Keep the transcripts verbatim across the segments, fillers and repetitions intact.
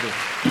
Obrigado.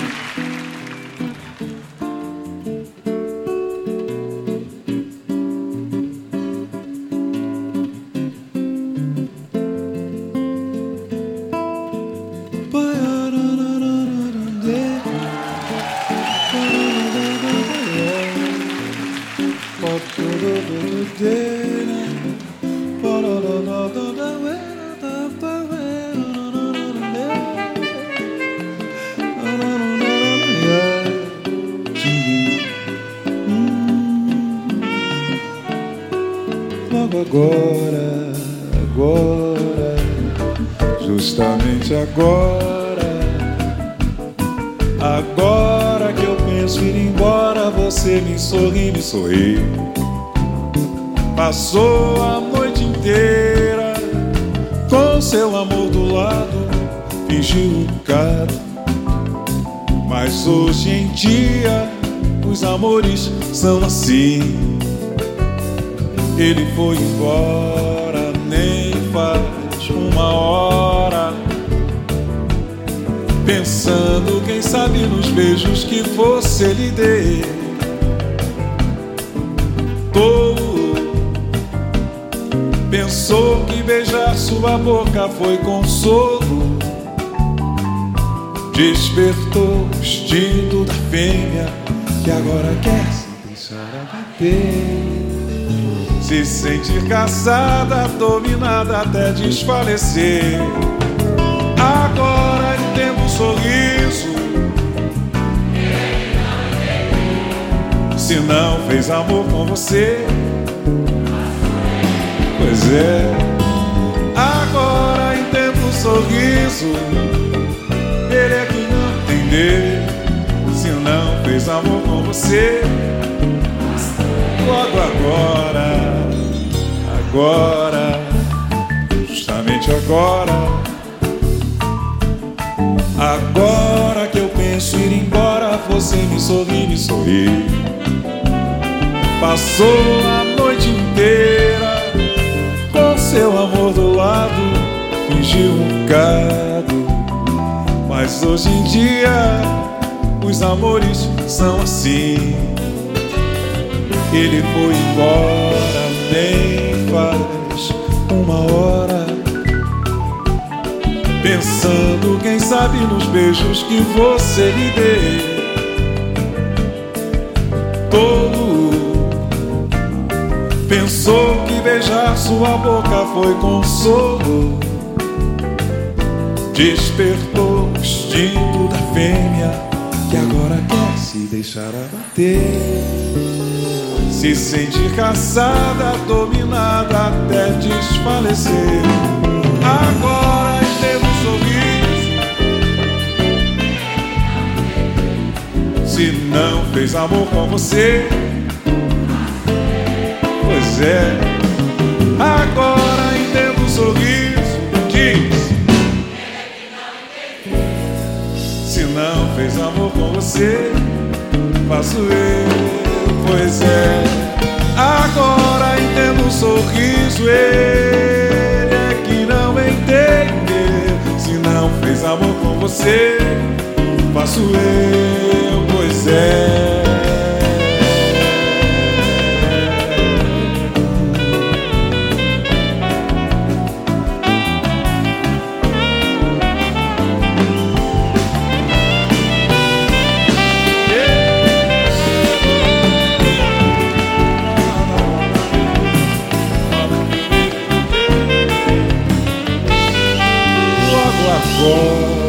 Logo agora, agora, justamente agora, agora que eu penso ir embora, você me sorri, me sorri. Passou a noite inteira com seu amor do lado, fingiu um cara. Mas hoje em dia os amores são assim. Ele foi embora, nem faz uma hora, pensando, quem sabe, nos beijos que você lhe deu. Tolo, pensou que beijar sua boca foi consolo. Despertou o instinto da fêmea, que agora quer se deixar abater. Se sentir caçada, dominada até desfalecer. Agora entendo o sorriso. Se não fez amor com você, pois é. Agora entendo o sorriso. Ele é que não entendeu. Se não fez amor com você, logo agora, agora, justamente agora, agora que eu penso ir embora, você me sorri, me sorri. Passou a noite inteira com seu amor do lado, fingiu um gado. Mas hoje em dia os amores são assim. Ele foi embora, nem faz uma hora, pensando, quem sabe, nos beijos que você lhe deu. Tolo, pensou que beijar sua boca foi consolo. Despertou o instinto da fêmea, que agora quer se deixar abater. Se sentir caçada, dominada até desfalecer. Agora entendo um sorriso. Se não fez amor com você, pois é. Agora entendo um sorriso. Diz. Se não fez amor com você, faço eu. Pois é, agora entendo um sorriso. Ele é que não entende. Se não fez amor com você, faço eu. Pois é. Agora